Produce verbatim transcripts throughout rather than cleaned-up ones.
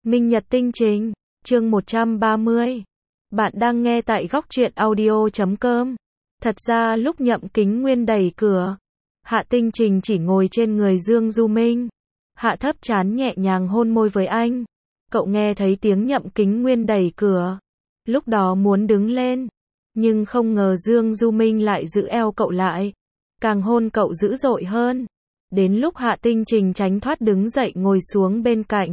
Minh Nhật Tinh Trình, chương một trăm ba mươi. Bạn đang nghe tại góc truyện audio chấm com. Thật ra lúc Nhậm Kính Nguyên đẩy cửa, Hạ Tinh Trình chỉ ngồi trên người Dương Du Minh. Hạ thấp trán nhẹ nhàng hôn môi với anh. Cậu nghe thấy tiếng Nhậm Kính Nguyên đẩy cửa. Lúc đó muốn đứng lên, nhưng không ngờ Dương Du Minh lại giữ eo cậu lại. Càng hôn cậu dữ dội hơn. Đến lúc Hạ Tinh Trình tránh thoát đứng dậy ngồi xuống bên cạnh.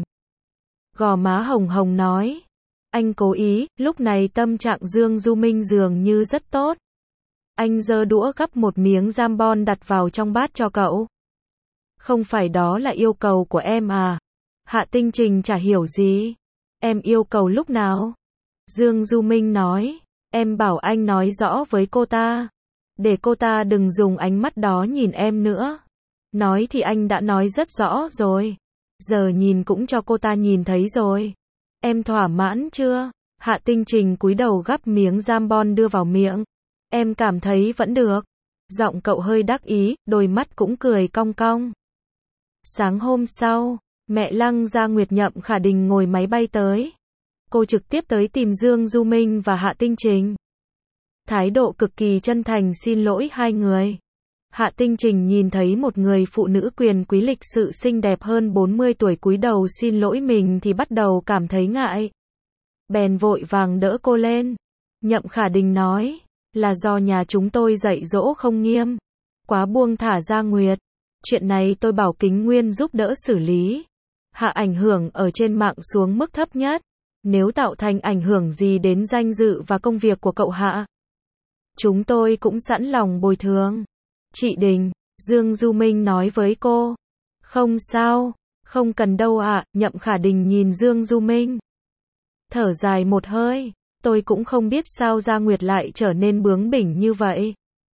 Gò má hồng hồng nói. Anh cố ý, lúc này tâm trạng Dương Du Minh dường như rất tốt. Anh giơ đũa gắp một miếng jambon đặt vào trong bát cho cậu. Không phải đó là yêu cầu của em à? Hạ Tinh Trình chả hiểu gì. Em yêu cầu lúc nào? Dương Du Minh nói. Em bảo anh nói rõ với cô ta. Để cô ta đừng dùng ánh mắt đó nhìn em nữa. Nói thì anh đã nói rất rõ rồi. Giờ nhìn cũng cho cô ta nhìn thấy rồi. Em thỏa mãn chưa? Hạ Tinh Trình cúi đầu gắp miếng jambon đưa vào miệng. Em cảm thấy vẫn được. Giọng cậu hơi đắc ý, đôi mắt cũng cười cong cong. Sáng hôm sau, mẹ Lăng Gia Nguyệt Nhậm Khả Đình ngồi máy bay tới. Cô trực tiếp tới tìm Dương Du Minh và Hạ Tinh Trình. Thái độ cực kỳ chân thành xin lỗi hai người. Hạ Tinh Trình nhìn thấy một người phụ nữ quyền quý lịch sự xinh đẹp hơn bốn mươi tuổi cúi đầu xin lỗi mình thì bắt đầu cảm thấy ngại. Bèn vội vàng đỡ cô lên. Nhậm Khả Đình nói, là do nhà chúng tôi dạy dỗ không nghiêm, quá buông thả Gia Nguyệt. Chuyện này tôi bảo Kính Nguyên giúp đỡ xử lý. Hạ ảnh hưởng ở trên mạng xuống mức thấp nhất. Nếu tạo thành ảnh hưởng gì đến danh dự và công việc của cậu Hạ, chúng tôi cũng sẵn lòng bồi thường. Chị Đình, Dương Du Minh nói với cô. Không sao, không cần đâu ạ. Nhậm Khả Đình nhìn Dương Du Minh. Thở dài một hơi, tôi cũng không biết sao Gia Nguyệt lại trở nên bướng bỉnh như vậy.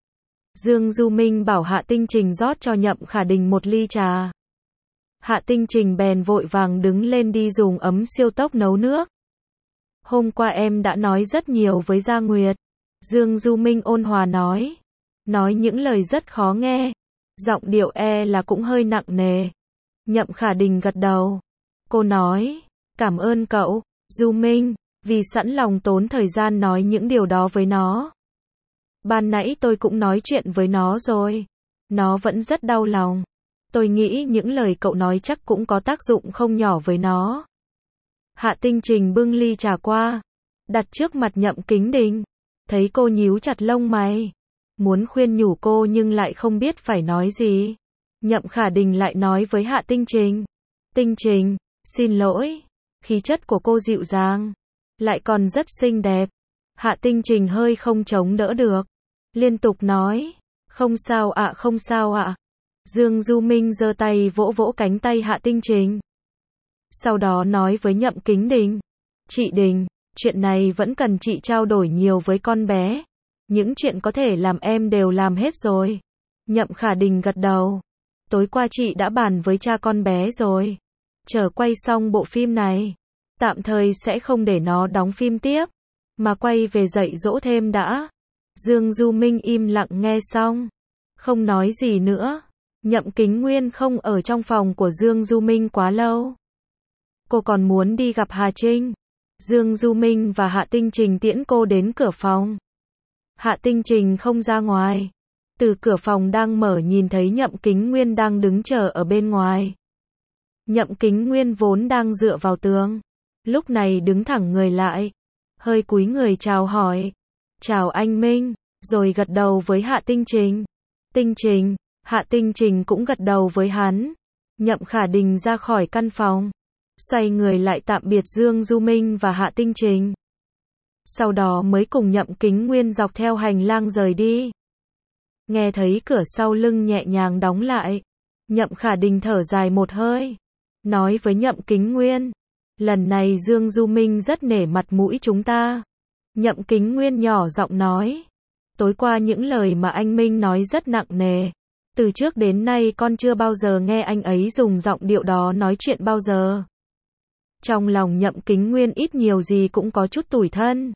Dương Du Minh bảo Hạ Tinh Trình rót cho Nhậm Khả Đình một ly trà. Hạ Tinh Trình bèn vội vàng đứng lên đi dùng ấm siêu tốc nấu nước. Hôm qua em đã nói rất nhiều với Gia Nguyệt. Dương Du Minh ôn hòa nói. Nói những lời rất khó nghe. Giọng điệu e là cũng hơi nặng nề. Nhậm Khả Đình gật đầu. Cô nói, cảm ơn cậu, Du Minh, vì sẵn lòng tốn thời gian nói những điều đó với nó. Ban nãy tôi cũng nói chuyện với nó rồi. Nó vẫn rất đau lòng. Tôi nghĩ những lời cậu nói chắc cũng có tác dụng không nhỏ với nó. Hạ Tinh Trình bưng ly trà qua, đặt trước mặt Nhậm Kính Đình. Thấy cô nhíu chặt lông mày, muốn khuyên nhủ cô nhưng lại không biết phải nói gì. Nhậm Khả Đình lại nói với Hạ Tinh Trình. Tinh Trình, xin lỗi. Khí chất của cô dịu dàng, lại còn rất xinh đẹp. Hạ Tinh Trình hơi không chống đỡ được, liên tục nói. Không sao ạ, không sao ạ. Dương Du Minh giơ tay vỗ vỗ cánh tay Hạ Tinh Trình. Sau đó nói với Nhậm Kính Đình. Chị Đình, chuyện này vẫn cần chị trao đổi nhiều với con bé. Những chuyện có thể làm em đều làm hết rồi. Nhậm Khả Đình gật đầu. Tối qua chị đã bàn với cha con bé rồi. Chờ quay xong bộ phim này, tạm thời sẽ không để nó đóng phim tiếp, mà quay về dạy dỗ thêm đã. Dương Du Minh im lặng nghe xong, không nói gì nữa. Nhậm Kính Nguyên không ở trong phòng của Dương Du Minh quá lâu. Cô còn muốn đi gặp Hà Trinh. Dương Du Minh và Hạ Tinh Trình tiễn cô đến cửa phòng. Hạ Tinh Trình không ra ngoài. Từ cửa phòng đang mở nhìn thấy Nhậm Kính Nguyên đang đứng chờ ở bên ngoài. Nhậm Kính Nguyên vốn đang dựa vào tường, lúc này đứng thẳng người lại, hơi cúi người chào hỏi. Chào anh Minh, rồi gật đầu với Hạ Tinh Trình. Tinh Trình, Hạ Tinh Trình cũng gật đầu với hắn. Nhậm Khả Đình ra khỏi căn phòng, xoay người lại tạm biệt Dương Du Minh và Hạ Tinh Trình. Sau đó mới cùng Nhậm Kính Nguyên dọc theo hành lang rời đi. Nghe thấy cửa sau lưng nhẹ nhàng đóng lại, Nhậm Khả Đình thở dài một hơi, nói với Nhậm Kính Nguyên. Lần này Dương Du Minh rất nể mặt mũi chúng ta. Nhậm Kính Nguyên nhỏ giọng nói. Tối qua những lời mà anh Minh nói rất nặng nề. Từ trước đến nay con chưa bao giờ nghe anh ấy dùng giọng điệu đó nói chuyện bao giờ. Trong lòng Nhậm Kính Nguyên ít nhiều gì cũng có chút tủi thân.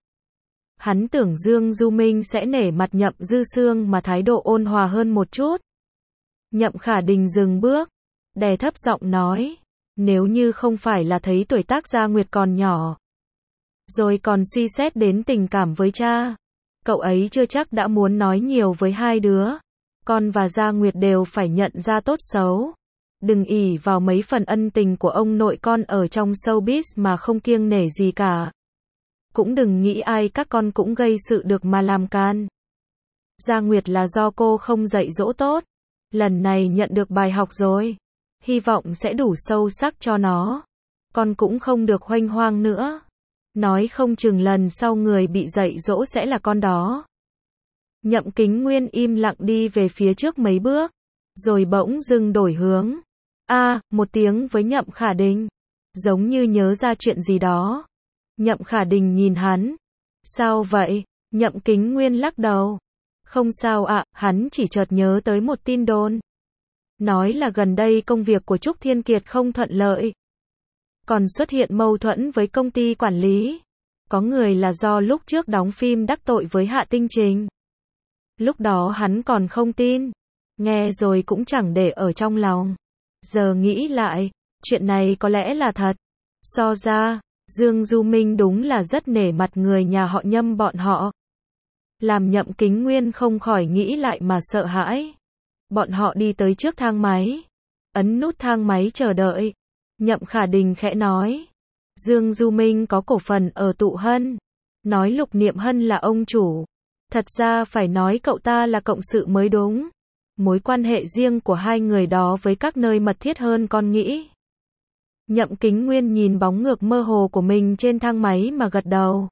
Hắn tưởng Dương Du Minh sẽ nể mặt Nhậm Dư Sương mà thái độ ôn hòa hơn một chút. Nhậm Khả Đình dừng bước, đè thấp giọng nói. Nếu như không phải là thấy tuổi tác Gia Nguyệt còn nhỏ, rồi còn suy xét đến tình cảm với cha, cậu ấy chưa chắc đã muốn nói nhiều với hai đứa. Con và Gia Nguyệt đều phải nhận ra tốt xấu. Đừng ỷ vào mấy phần ân tình của ông nội con ở trong showbiz mà không kiêng nể gì cả. Cũng đừng nghĩ ai các con cũng gây sự được mà làm can. Gia Nguyệt là do cô không dạy dỗ tốt. Lần này nhận được bài học rồi. Hy vọng sẽ đủ sâu sắc cho nó. Con cũng không được huênh hoang nữa. Nói không chừng lần sau người bị dạy dỗ sẽ là con đó. Nhậm Kính Nguyên im lặng đi về phía trước mấy bước, rồi bỗng dưng đổi hướng. A, à, một tiếng với Nhậm Khả Đình, giống như nhớ ra chuyện gì đó. Nhậm Khả Đình nhìn hắn. Sao vậy? Nhậm Kính Nguyên lắc đầu. Không sao ạ, à, hắn chỉ chợt nhớ tới một tin đồn. Nói là gần đây công việc của Trúc Thiên Kiệt không thuận lợi. Còn xuất hiện mâu thuẫn với công ty quản lý. Có người là do lúc trước đóng phim đắc tội với Hạ Tinh Trình. Lúc đó hắn còn không tin. Nghe rồi cũng chẳng để ở trong lòng. Giờ nghĩ lại, chuyện này có lẽ là thật. So ra, Dương Du Minh đúng là rất nể mặt người nhà họ Nhâm bọn họ. Làm Nhậm Kính Nguyên không khỏi nghĩ lại mà sợ hãi. Bọn họ đi tới trước thang máy. Ấn nút thang máy chờ đợi. Nhậm Khả Đình khẽ nói. Dương Du Minh có cổ phần ở Tụ Hân. Nói Lục Niệm Hân là ông chủ. Thật ra phải nói cậu ta là cộng sự mới đúng. Mối quan hệ riêng của hai người đó với các nơi mật thiết hơn con nghĩ. Nhậm Kính Nguyên nhìn bóng ngược mơ hồ của mình trên thang máy mà gật đầu.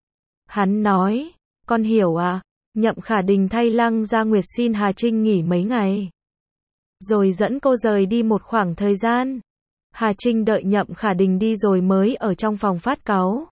Hắn nói, con hiểu à? Nhậm Khả Đình thay Lăng Gia Nguyệt xin Hà Trinh nghỉ mấy ngày. Rồi dẫn cô rời đi một khoảng thời gian. Hà Trinh đợi Nhậm Khả Đình đi rồi mới ở trong phòng phát cáu.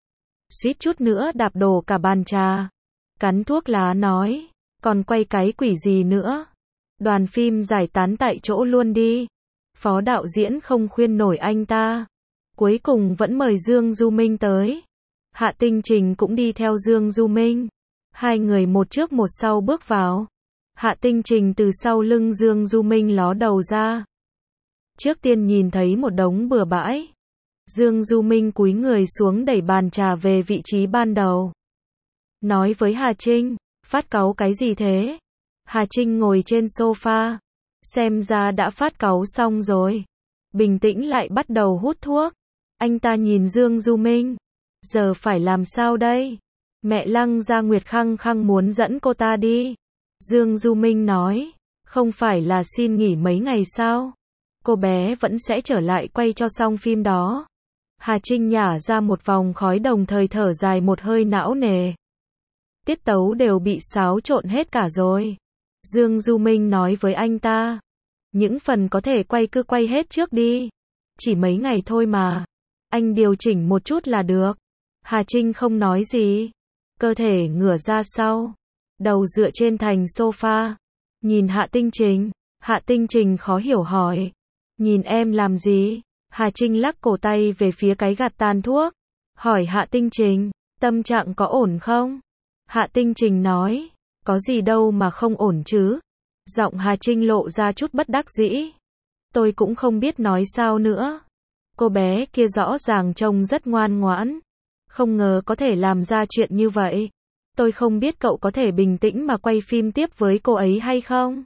Suýt chút nữa đạp đổ cả bàn trà. Cắn thuốc lá nói, còn quay cái quỷ gì nữa. Đoàn phim giải tán tại chỗ luôn đi. Phó đạo diễn không khuyên nổi anh ta. Cuối cùng vẫn mời Dương Du Minh tới. Hạ Tinh Trình cũng đi theo Dương Du Minh. Hai người một trước một sau bước vào. Hạ Tinh Trình từ sau lưng Dương Du Minh ló đầu ra. Trước tiên nhìn thấy một đống bừa bãi. Dương Du Minh cúi người xuống đẩy bàn trà về vị trí ban đầu. Nói với Hà Trinh, phát cáu cái gì thế? Hà Trinh ngồi trên sofa. Xem ra đã phát cáu xong rồi. Bình tĩnh lại bắt đầu hút thuốc. Anh ta nhìn Dương Du Minh. Giờ phải làm sao đây? Mẹ Lăng Gia Nguyệt khăng khăng muốn dẫn cô ta đi. Dương Du Minh nói, không phải là xin nghỉ mấy ngày sao? Cô bé vẫn sẽ trở lại quay cho xong phim đó. Hà Trinh nhả ra một vòng khói đồng thời thở dài một hơi não nề. Tiết tấu đều bị xáo trộn hết cả rồi. Dương Du Minh nói với anh ta, những phần có thể quay cứ quay hết trước đi. Chỉ mấy ngày thôi mà. Anh điều chỉnh một chút là được. Hà Trinh không nói gì. Cơ thể ngửa ra sau. Đầu dựa trên thành sofa. Nhìn Hạ Tinh Trình. Hạ Tinh Trình khó hiểu hỏi. Nhìn em làm gì? Hà Trinh lắc cổ tay về phía cái gạt tàn thuốc. Hỏi Hạ Tinh Trình, tâm trạng có ổn không? Hạ Tinh Trình nói, có gì đâu mà không ổn chứ. Giọng Hà Trinh lộ ra chút bất đắc dĩ. Tôi cũng không biết nói sao nữa. Cô bé kia rõ ràng trông rất ngoan ngoãn. Không ngờ có thể làm ra chuyện như vậy. Tôi không biết cậu có thể bình tĩnh mà quay phim tiếp với cô ấy hay không?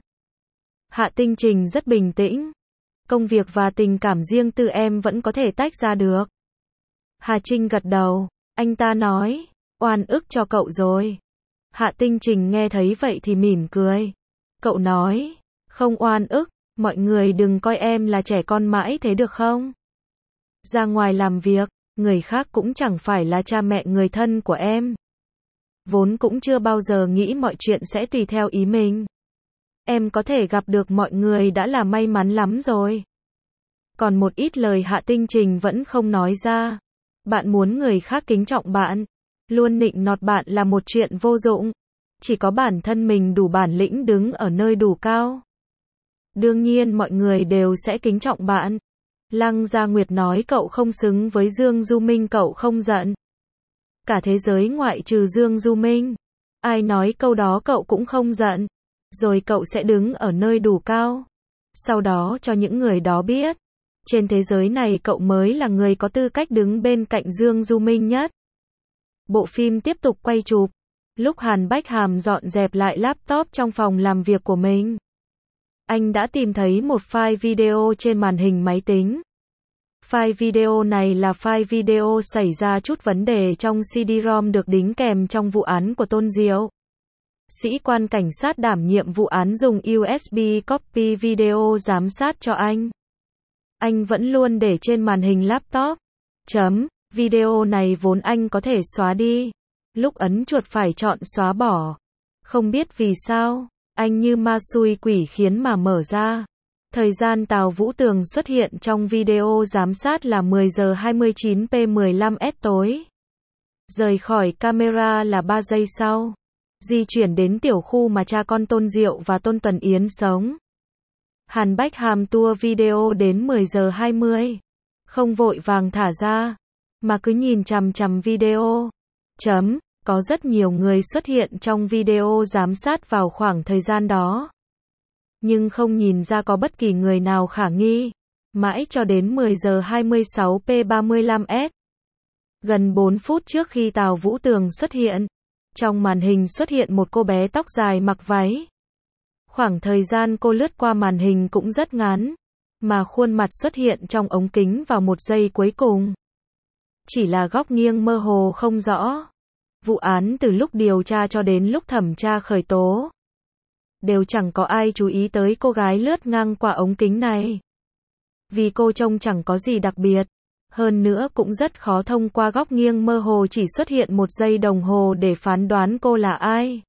Hạ Tinh Trình rất bình tĩnh. Công việc và tình cảm riêng tư em vẫn có thể tách ra được. Hà Trinh gật đầu. Anh ta nói, oan ức cho cậu rồi. Hạ Tinh Trình nghe thấy vậy thì mỉm cười. Cậu nói, không oan ức, mọi người đừng coi em là trẻ con mãi thế được không? Ra ngoài làm việc, người khác cũng chẳng phải là cha mẹ người thân của em. Vốn cũng chưa bao giờ nghĩ mọi chuyện sẽ tùy theo ý mình. Em có thể gặp được mọi người đã là may mắn lắm rồi. Còn một ít lời Hạ Tinh Trình vẫn không nói ra. Bạn muốn người khác kính trọng bạn, luôn nịnh nọt bạn là một chuyện vô dụng. Chỉ có bản thân mình đủ bản lĩnh đứng ở nơi đủ cao. Đương nhiên mọi người đều sẽ kính trọng bạn. Lăng Gia Nguyệt nói cậu không xứng với Dương Du Minh cậu không giận. Cả thế giới ngoại trừ Dương Du Minh. Ai nói câu đó cậu cũng không giận. Rồi cậu sẽ đứng ở nơi đủ cao. Sau đó cho những người đó biết. Trên thế giới này cậu mới là người có tư cách đứng bên cạnh Dương Du Minh nhất. Bộ phim tiếp tục quay chụp. Lúc Hàn Bách Hàm dọn dẹp lại laptop trong phòng làm việc của mình, anh đã tìm thấy một file video trên màn hình máy tính. File video này là file video xảy ra chút vấn đề trong xê đê ROM được đính kèm trong vụ án của Tôn Diệu. Sĩ quan cảnh sát đảm nhiệm vụ án dùng u ét bê copy video giám sát cho anh. Anh vẫn luôn để trên màn hình laptop. Chấm, video này vốn anh có thể xóa đi. Lúc ấn chuột phải chọn xóa bỏ. Không biết vì sao, anh như ma xui quỷ khiến mà mở ra. Thời gian Tào Vũ Tường xuất hiện trong video giám sát là mười giờ hai mươi chín phút mười lăm s tối. Rời khỏi camera là ba giây sau. Di chuyển đến tiểu khu mà cha con Tôn Diệu và Tôn Tần Yến sống. Hàn Bách Hàm tua video đến mười giờ hai mươi. Không vội vàng thả ra, mà cứ nhìn chằm chằm video. Chấm, có rất nhiều người xuất hiện trong video giám sát vào khoảng thời gian đó. Nhưng không nhìn ra có bất kỳ người nào khả nghi. Mãi cho đến mười giờ hai mươi sáu phút ba mươi lăm s. Gần bốn phút trước khi Tào Vũ Tường xuất hiện, trong màn hình xuất hiện một cô bé tóc dài mặc váy. Khoảng thời gian cô lướt qua màn hình cũng rất ngắn, mà khuôn mặt xuất hiện trong ống kính vào một giây cuối cùng. Chỉ là góc nghiêng mơ hồ không rõ. Vụ án từ lúc điều tra cho đến lúc thẩm tra khởi tố, đều chẳng có ai chú ý tới cô gái lướt ngang qua ống kính này. Vì cô trông chẳng có gì đặc biệt. Hơn nữa cũng rất khó thông qua góc nghiêng mơ hồ chỉ xuất hiện một giây đồng hồ để phán đoán cô là ai.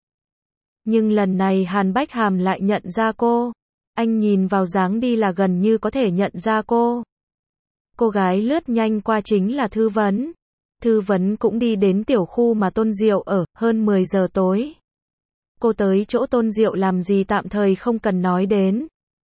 Nhưng lần này Hàn Bách Hàm lại nhận ra cô. Anh nhìn vào dáng đi là gần như có thể nhận ra cô. Cô gái lướt nhanh qua chính là Thư Vấn. Thư Vấn cũng đi đến tiểu khu mà Tôn Diệu ở, hơn mười giờ tối. Cô tới chỗ Tôn Diệu làm gì tạm thời không cần nói đến.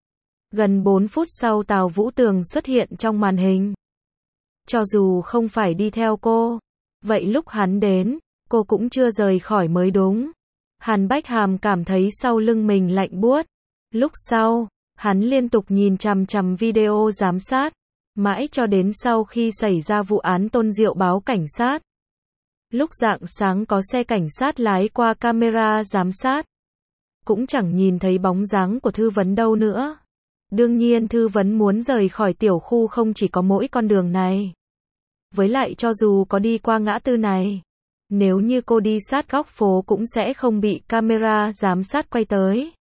Gần bốn phút sau Tào Vũ Tường xuất hiện trong màn hình. Cho dù không phải đi theo cô, vậy lúc hắn đến, cô cũng chưa rời khỏi mới đúng. Hàn Bách Hàm cảm thấy sau lưng mình lạnh buốt. Lúc sau, hắn liên tục nhìn chằm chằm video giám sát, mãi cho đến sau khi xảy ra vụ án Tôn Diệu báo cảnh sát. Lúc rạng sáng có xe cảnh sát lái qua camera giám sát, cũng chẳng nhìn thấy bóng dáng của Thư Vấn đâu nữa. Đương nhiên Thư Vấn muốn rời khỏi tiểu khu không chỉ có mỗi con đường này. Với lại cho dù có đi qua ngã tư này, nếu như cô đi sát góc phố cũng sẽ không bị camera giám sát quay tới.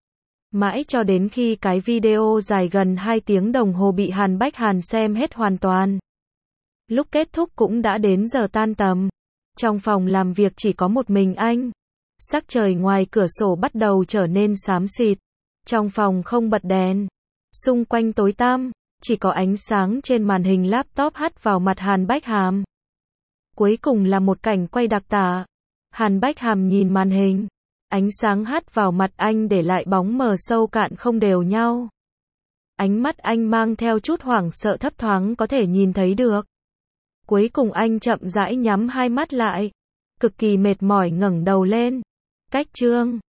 Mãi cho đến khi cái video dài gần hai tiếng đồng hồ bị Hàn Bách Hàn xem hết hoàn toàn. Lúc kết thúc cũng đã đến giờ tan tầm. Trong phòng làm việc chỉ có một mình anh. Sắc trời ngoài cửa sổ bắt đầu trở nên xám xịt. Trong phòng không bật đèn. Xung quanh tối tăm, chỉ có ánh sáng trên màn hình laptop hắt vào mặt Hàn Bách Hàm. Cuối cùng là một cảnh quay đặc tả. Hàn Bách Hàm nhìn màn hình. Ánh sáng hắt vào mặt anh để lại bóng mờ sâu cạn không đều nhau. Ánh mắt anh mang theo chút hoảng sợ thấp thoáng có thể nhìn thấy được. Cuối cùng anh chậm rãi nhắm hai mắt lại. Cực kỳ mệt mỏi ngẩng đầu lên. Cách chương